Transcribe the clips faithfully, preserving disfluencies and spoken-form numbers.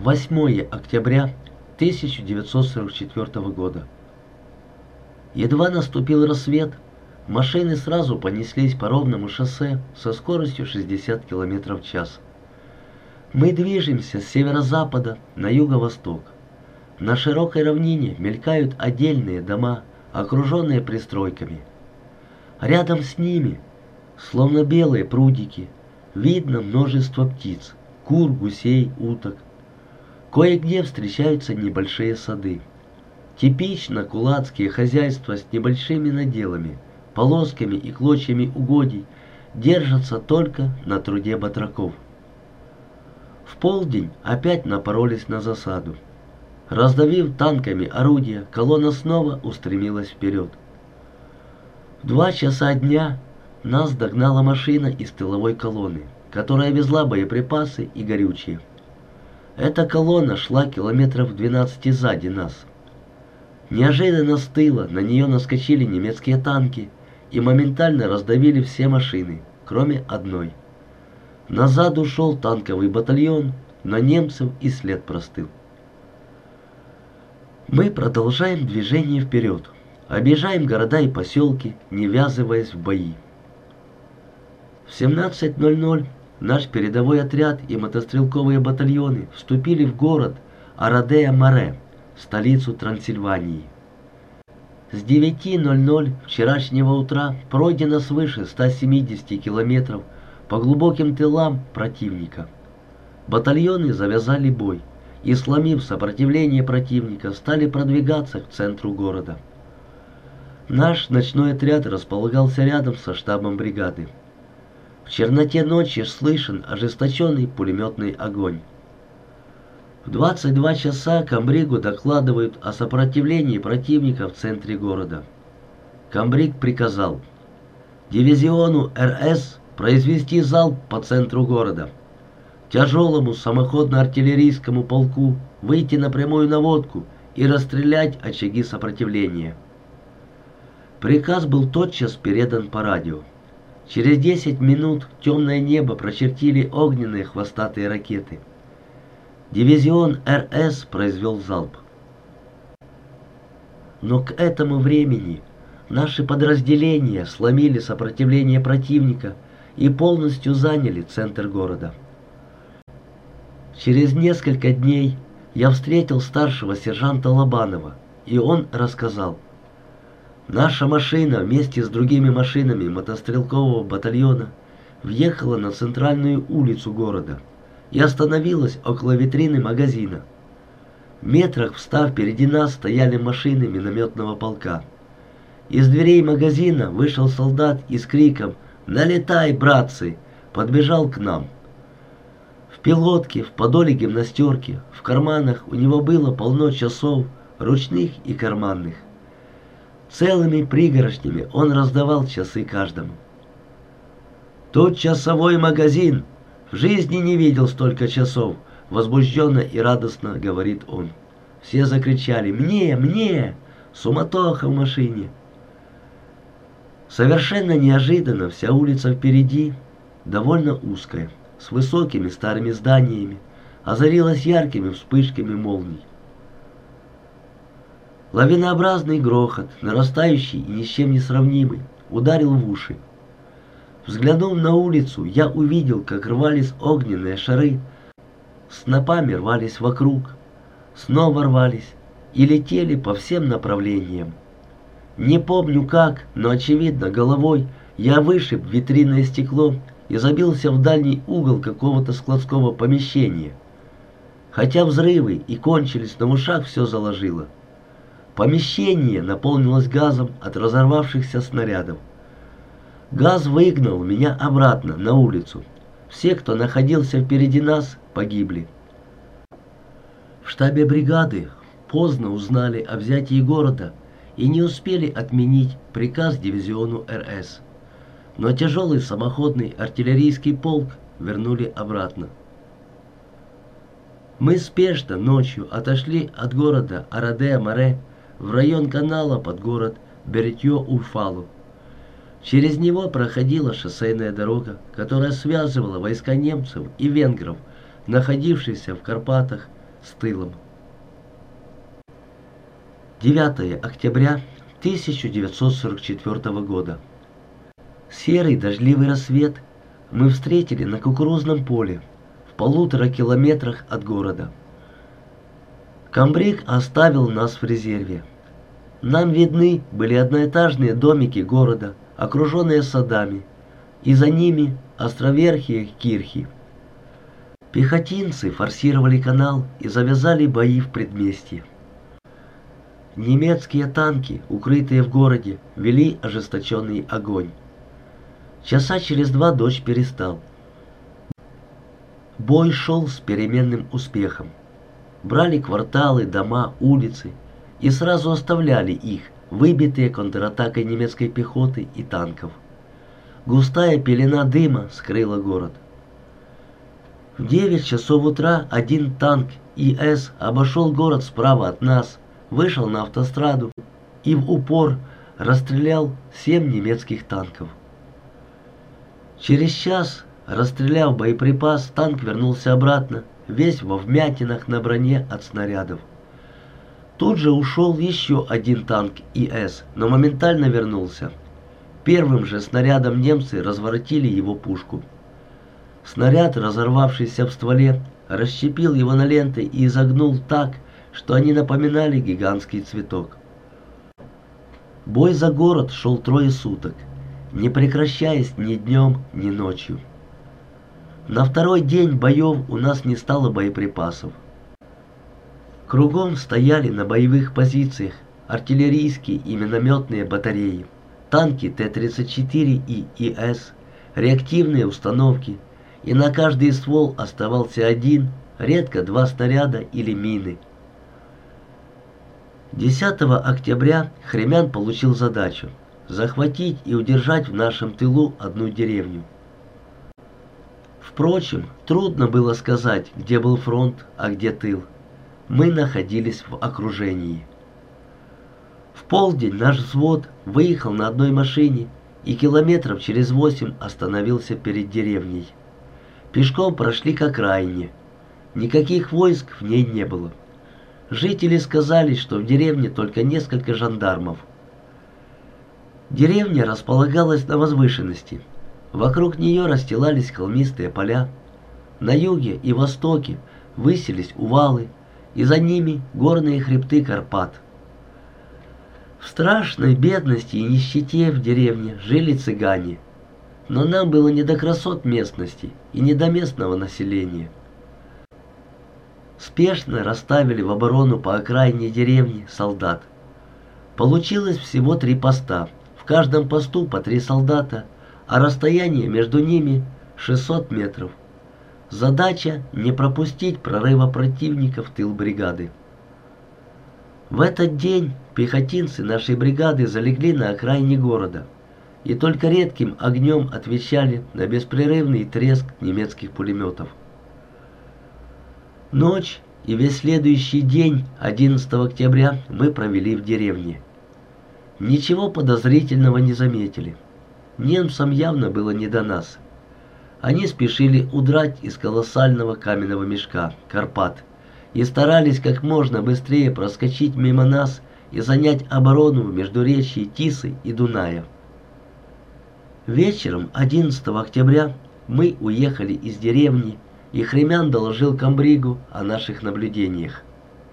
восьмое октября тысяча девятьсот сорок четвёртого года. Едва наступил рассвет, машины сразу понеслись по ровному шоссе со скоростью шестьдесят километров в час. Мы движемся с северо-запада на юго-восток. На широкой равнине мелькают отдельные дома, окруженные пристройками. Рядом с ними, словно белые прудики, видно множество птиц, кур, гусей, уток. Кое-где встречаются небольшие сады. Типично кулацкие хозяйства с небольшими наделами, полосками и клочьями угодий держатся только на труде батраков. В полдень опять напоролись на засаду. Раздавив танками орудия, колонна снова устремилась вперед. В два часа дня нас догнала машина из тыловой колонны, которая везла боеприпасы и горючее. Эта колонна шла километров двенадцати сзади нас. Неожиданно с тыла на нее наскочили немецкие танки и моментально раздавили все машины, кроме одной. Назад ушел танковый батальон, но немцев и след простыл. Мы продолжаем движение вперед, объезжаем города и поселки, не ввязываясь в бои. В семнадцать ноль ноль наш передовой отряд и мотострелковые батальоны вступили в город Орадея-Море, столицу Трансильвании. С девяти ноль ноль вчерашнего утра пройдено свыше ста семидесяти километров по глубоким тылам противника. Батальоны завязали бой и, сломив сопротивление противника, стали продвигаться к центру города. Наш ночной отряд располагался рядом со штабом бригады. В черноте ночи слышен ожесточенный пулеметный огонь. В двадцать два часа комбригу докладывают о сопротивлении противника в центре города. Комбриг приказал дивизиону эр эс произвести залп по центру города, тяжелому самоходно-артиллерийскому полку выйти на прямую наводку и расстрелять очаги сопротивления. Приказ был тотчас передан по радио. Через десять минут темное небо прочертили огненные хвостатые ракеты. Дивизион эр эс произвел залп. Но к этому времени наши подразделения сломили сопротивление противника и полностью заняли центр города. Через несколько дней я встретил старшего сержанта Лобанова, и он рассказал: наша машина вместе с другими машинами мотострелкового батальона въехала на центральную улицу города и остановилась около витрины магазина. В метрах встав впереди нас стояли машины минометного полка. Из дверей магазина вышел солдат и с криком «Налетай, братцы!» подбежал к нам. В пилотке, в подоле гимнастерки, в карманах у него было полно часов, ручных и карманных. Целыми пригоршнями он раздавал часы каждому. «Тут часовой магазин! В жизни не видел столько часов!» Возбужденно и радостно говорит он. Все закричали «Мне! Мне!» Суматоха в машине. Совершенно неожиданно вся улица впереди, довольно узкая, с высокими старыми зданиями, озарилась яркими вспышками молний. Лавинообразный грохот, нарастающий и ни с чем не сравнимый, ударил в уши. Взглянув на улицу, я увидел, как рвались огненные шары, снопами рвались вокруг, снова рвались и летели по всем направлениям. Не помню как, но очевидно головой я вышиб витринное стекло и забился в дальний угол какого-то складского помещения. Хотя взрывы и кончились, на ушах все заложило. Помещение наполнилось газом от разорвавшихся снарядов. Газ выгнал меня обратно на улицу. Все, кто находился впереди нас, погибли. В штабе бригады поздно узнали о взятии города и не успели отменить приказ дивизиону эр эс. Но тяжелый самоходный артиллерийский полк вернули обратно. Мы спешно ночью отошли от города Орадея-Море в район канала под город Беретье-Уфалу. Через него проходила шоссейная дорога, которая связывала войска немцев и венгров, находившиеся в Карпатах, с тылом. девятое октября тысяча девятьсот сорок четвёртого года. Серый дождливый рассвет мы встретили на кукурузном поле в полутора километрах от города. Комбриг оставил нас в резерве. Нам видны были одноэтажные домики города, окруженные садами, и за ними островерхие кирхи. Пехотинцы форсировали канал и завязали бои в предместье. Немецкие танки, укрытые в городе, вели ожесточенный огонь. Часа через два дождь перестал. Бой шел с переменным успехом. Брали кварталы, дома, улицы и сразу оставляли их, выбитые контратакой немецкой пехоты и танков. Густая пелена дыма скрыла город. В девять часов утра один танк ИС обошел город справа от нас, вышел на автостраду и в упор расстрелял семь немецких танков. Через час, расстреляв боеприпас, танк вернулся обратно, весь во вмятинах на броне от снарядов. Тут же ушел еще один танк ИС, но моментально вернулся. Первым же снарядом немцы разворотили его пушку. Снаряд, разорвавшийся в стволе, расщепил его на ленты и изогнул так, что они напоминали гигантский цветок. Бой за город шел трое суток, не прекращаясь ни днем, ни ночью. На второй день боев у нас не стало боеприпасов. Кругом стояли на боевых позициях артиллерийские и минометные батареи, танки Т тридцать четыре и ИС, реактивные установки, и на каждый ствол оставался один, редко два снаряда или мины. десятого октября Хремян получил задачу захватить и удержать в нашем тылу одну деревню. Впрочем, трудно было сказать, где был фронт, а где тыл. Мы находились в окружении. В полдень наш взвод выехал на одной машине и километров через восемь остановился перед деревней. Пешком прошли к окраине. Никаких войск в ней не было. Жители сказали, что в деревне только несколько жандармов. Деревня располагалась на возвышенности. Вокруг нее расстилались холмистые поля. На юге и востоке высились увалы, и за ними горные хребты Карпат. В страшной бедности и нищете в деревне жили цыгане. Но нам было не до красот местности и не до местного населения. Спешно расставили в оборону по окраине деревни солдат. Получилось всего три поста, в каждом посту по три солдата, а расстояние между ними шестьсот метров. Задача — не пропустить прорыва противника в тыл бригады. В этот день пехотинцы нашей бригады залегли на окраине города и только редким огнем отвечали на беспрерывный треск немецких пулеметов. Ночь и весь следующий день, одиннадцатого октября, мы провели в деревне. Ничего подозрительного не заметили. Немцам явно было не до нас. Они спешили удрать из колоссального каменного мешка Карпат и старались как можно быстрее проскочить мимо нас и занять оборону в междуречье Тисы и Дуная. Вечером одиннадцатого октября мы уехали из деревни, и Хремян доложил комбригу о наших наблюдениях.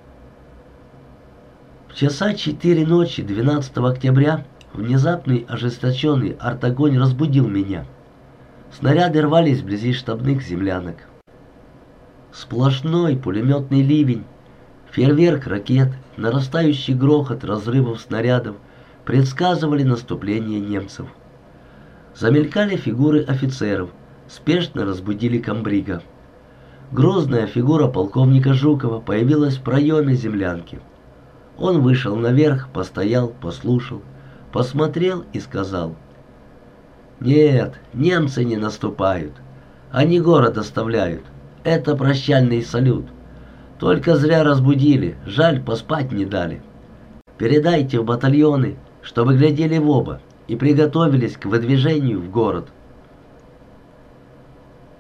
В часа четыре ночи двенадцатого октября внезапный ожесточенный артогонь разбудил меня. Снаряды рвались вблизи штабных землянок. Сплошной пулеметный ливень, фейерверк ракет, нарастающий грохот разрывов снарядов предсказывали наступление немцев. Замелькали фигуры офицеров, спешно разбудили комбрига. Грозная фигура полковника Жукова появилась в проеме землянки. Он вышел наверх, постоял, послушал, посмотрел и сказал: «Нет, немцы не наступают. Они город оставляют. Это прощальный салют. Только зря разбудили, жаль, поспать не дали. Передайте в батальоны, чтобы глядели в оба и приготовились к выдвижению в город».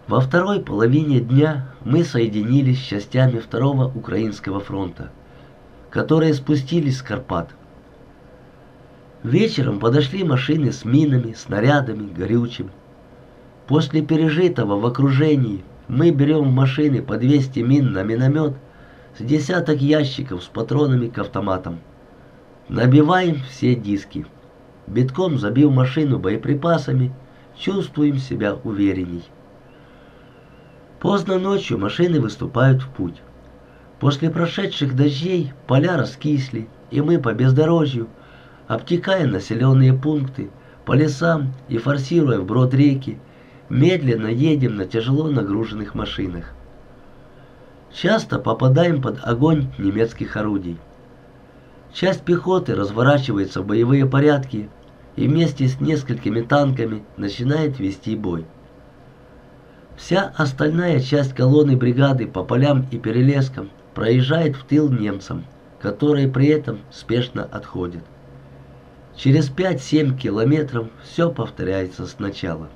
Во второй половине дня мы соединились с частями второго Украинского фронта, которые спустились с Карпат. Вечером подошли машины с минами, снарядами, горючим. После пережитого в окружении мы берем в машины по двести мин на миномет с десяток ящиков с патронами к автоматам. Набиваем все диски. Битком забив машину боеприпасами, чувствуем себя уверенней. Поздно ночью машины выступают в путь. После прошедших дождей поля раскисли, и мы по бездорожью, обтекая населенные пункты, по лесам и форсируя вброд реки, медленно едем на тяжело нагруженных машинах. Часто попадаем под огонь немецких орудий. Часть пехоты разворачивается в боевые порядки и вместе с несколькими танками начинает вести бой. Вся остальная часть колонны бригады по полям и перелескам проезжает в тыл немцам, которые при этом спешно отходят. Через пять-семь километров все повторяется сначала.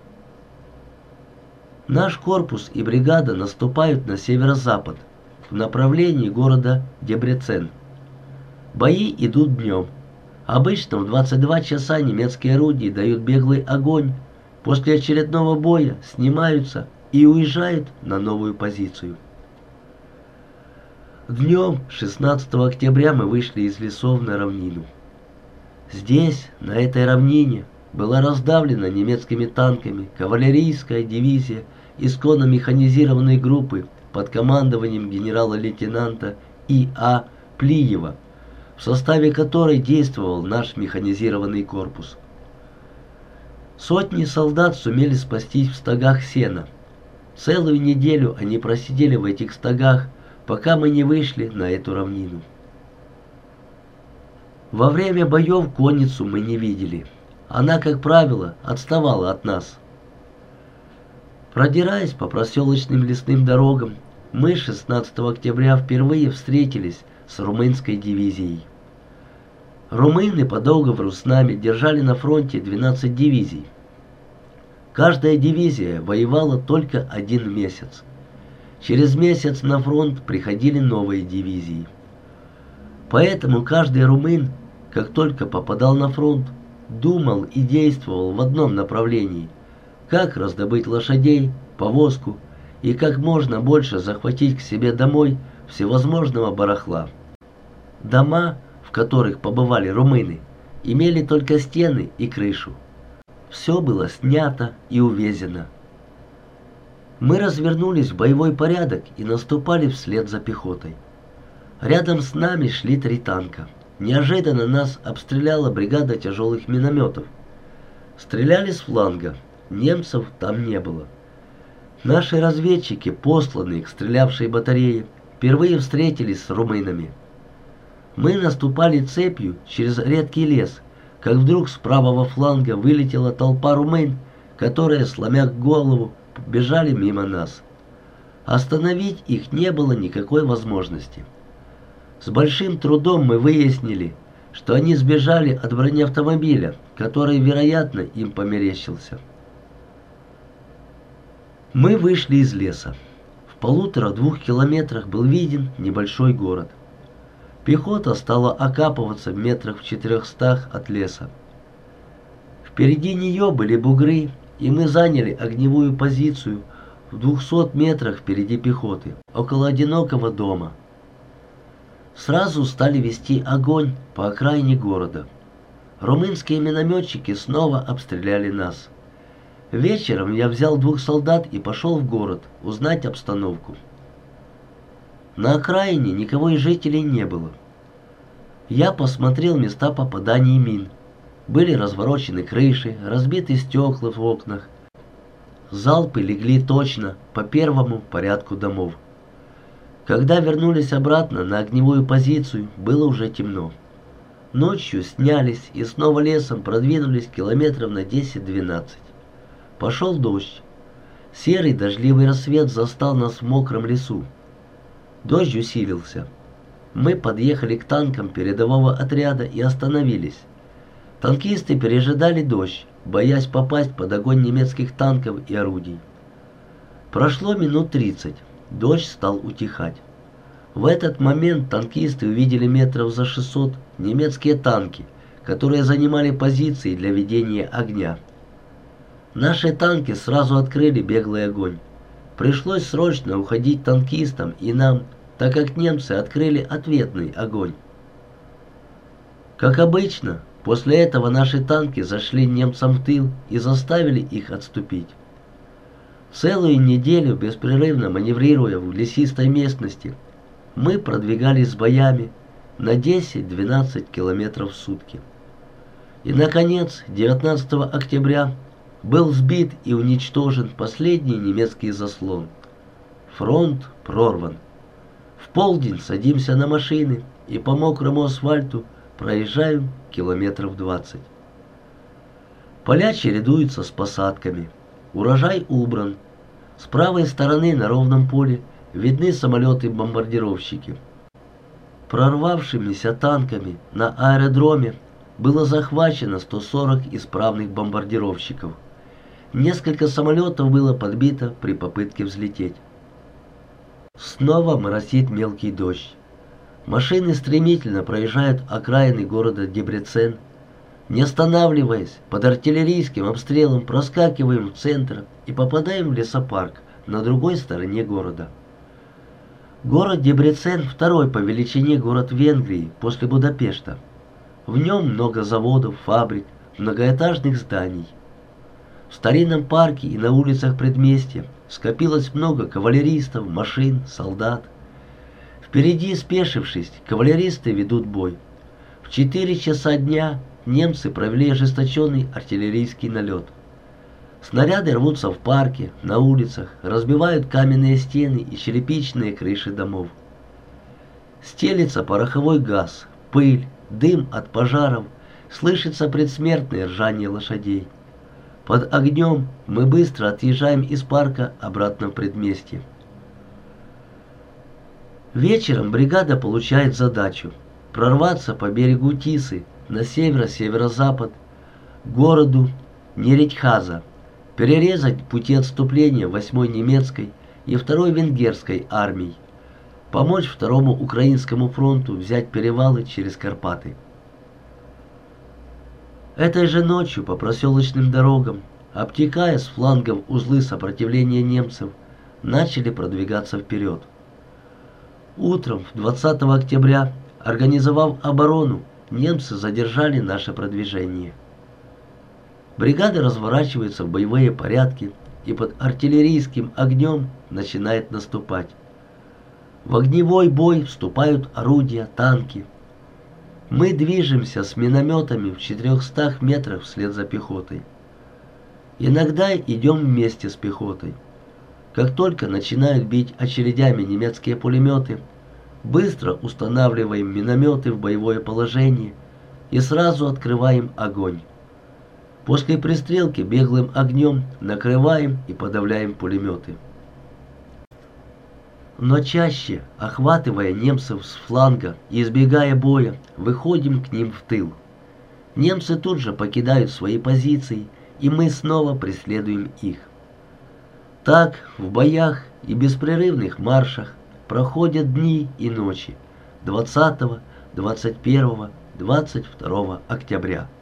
Наш корпус и бригада наступают на северо-запад, в направлении города Дебрецен. Бои идут днем. Обычно в двадцать два часа немецкие орудия дают беглый огонь, после очередного боя снимаются и уезжают на новую позицию. Днем шестнадцатого октября мы вышли из лесов на равнину. Здесь, на этой равнине, была раздавлена немецкими танками кавалерийская дивизия исконно механизированной группы под командованием генерала-лейтенанта И А Плиева, в составе которой действовал наш механизированный корпус. Сотни солдат сумели спастись в стогах сена. Целую неделю они просидели в этих стогах, пока мы не вышли на эту равнину. Во время боев конницу мы не видели. Она, как правило, отставала от нас. Продираясь по проселочным лесным дорогам, мы шестнадцатого октября впервые встретились с румынской дивизией. Румыны по договору с нами держали на фронте двенадцать дивизий. Каждая дивизия воевала только один месяц. Через месяц на фронт приходили новые дивизии. Поэтому каждый румын, как только попадал на фронт, думал и действовал в одном направлении: как раздобыть лошадей, повозку и как можно больше захватить к себе домой всевозможного барахла. Дома, в которых побывали румыны, имели только стены и крышу. Все было снято и увезено. Мы развернулись в боевой порядок и наступали вслед за пехотой. Рядом с нами шли три танка. Неожиданно нас обстреляла бригада тяжелых минометов. Стреляли с фланга, немцев там не было. Наши разведчики, посланные к стрелявшей батарее, впервые встретились с румынами. Мы наступали цепью через редкий лес, как вдруг с правого фланга вылетела толпа румын, которые, сломя голову, бежали мимо нас. Остановить их не было никакой возможности. С большим трудом мы выяснили, что они сбежали от бронеавтомобиля, который, вероятно, им померещился. Мы вышли из леса. В полутора-двух километрах был виден небольшой город. Пехота стала окапываться в метрах в четырехстах от леса. Впереди нее были бугры, и мы заняли огневую позицию в двухстах метрах впереди пехоты, около одинокого дома. Сразу стали вести огонь по окраине города. Румынские минометчики снова обстреляли нас. Вечером я взял двух солдат и пошел в город узнать обстановку. На окраине никого из жителей не было. Я посмотрел места попаданий мин. Были разворочены крыши, разбиты стекла в окнах. Залпы легли точно по первому порядку домов. Когда вернулись обратно на огневую позицию, было уже темно. Ночью снялись и снова лесом продвинулись километров на десять-двенадцать. Пошел дождь. Серый дождливый рассвет застал нас в мокром лесу. Дождь усилился. Мы подъехали к танкам передового отряда и остановились. Танкисты пережидали дождь, боясь попасть под огонь немецких танков и орудий. Прошло минут тридцать. Дождь стал утихать. В этот момент танкисты увидели метров за шестьсот немецкие танки, которые занимали позиции для ведения огня. Наши танки сразу открыли беглый огонь. Пришлось срочно уходить танкистам и нам, так как немцы открыли ответный огонь. Как обычно, после этого наши танки зашли немцам в тыл и заставили их отступить. Целую неделю, беспрерывно маневрируя в лесистой местности, мы продвигались с боями на десять-двенадцать километров в сутки. И, наконец, девятнадцатого октября был сбит и уничтожен последний немецкий заслон. Фронт прорван. В полдень садимся на машины и по мокрому асфальту проезжаем километров двадцать. Поля чередуются с посадками. Урожай убран. С правой стороны на ровном поле видны самолеты-бомбардировщики. Прорвавшимися танками на аэродроме было захвачено сто сорок исправных бомбардировщиков. Несколько самолетов было подбито при попытке взлететь. Снова моросит мелкий дождь. Машины стремительно проезжают окраины города Дебрецен. Не останавливаясь, под артиллерийским обстрелом проскакиваем в центр и попадаем в лесопарк на другой стороне города. Город Дебрецен – второй по величине город Венгрии после Будапешта. В нем много заводов, фабрик, многоэтажных зданий. В старинном парке и на улицах предместья скопилось много кавалеристов, машин, солдат. Впереди, спешившись, кавалеристы ведут бой. В четыре часа дня немцы провели ожесточенный артиллерийский налет. Снаряды рвутся в парке, на улицах, разбивают каменные стены и черепичные крыши домов. Стелится пороховой газ, пыль, дым от пожаров, слышится предсмертное ржание лошадей. Под огнем мы быстро отъезжаем из парка обратно в предместье. Вечером бригада получает задачу прорваться по берегу Тисы на северо-северо-запад к городу Нередьхаза, перерезать пути отступления восьмой немецкой и второй венгерской армий, помочь второму Украинскому фронту взять перевалы через Карпаты. Этой же ночью по проселочным дорогам, обтекая с флангов узлы сопротивления немцев, начали продвигаться вперед. Утром двадцатого октября, организовав оборону, немцы задержали наше продвижение. Бригада разворачивается в боевые порядки и под артиллерийским огнем начинает наступать. В огневой бой вступают орудия, танки. Мы движемся с минометами в четырехстах метрах вслед за пехотой. Иногда идем вместе с пехотой. Как только начинают бить очередями немецкие пулеметы, быстро устанавливаем минометы в боевое положение и сразу открываем огонь. После пристрелки беглым огнем накрываем и подавляем пулеметы. Но чаще, охватывая немцев с фланга и избегая боя, выходим к ним в тыл. Немцы тут же покидают свои позиции, и мы снова преследуем их. Так, в боях и беспрерывных маршах проходят дни и ночи двадцатого, двадцать первого, двадцать второго октября.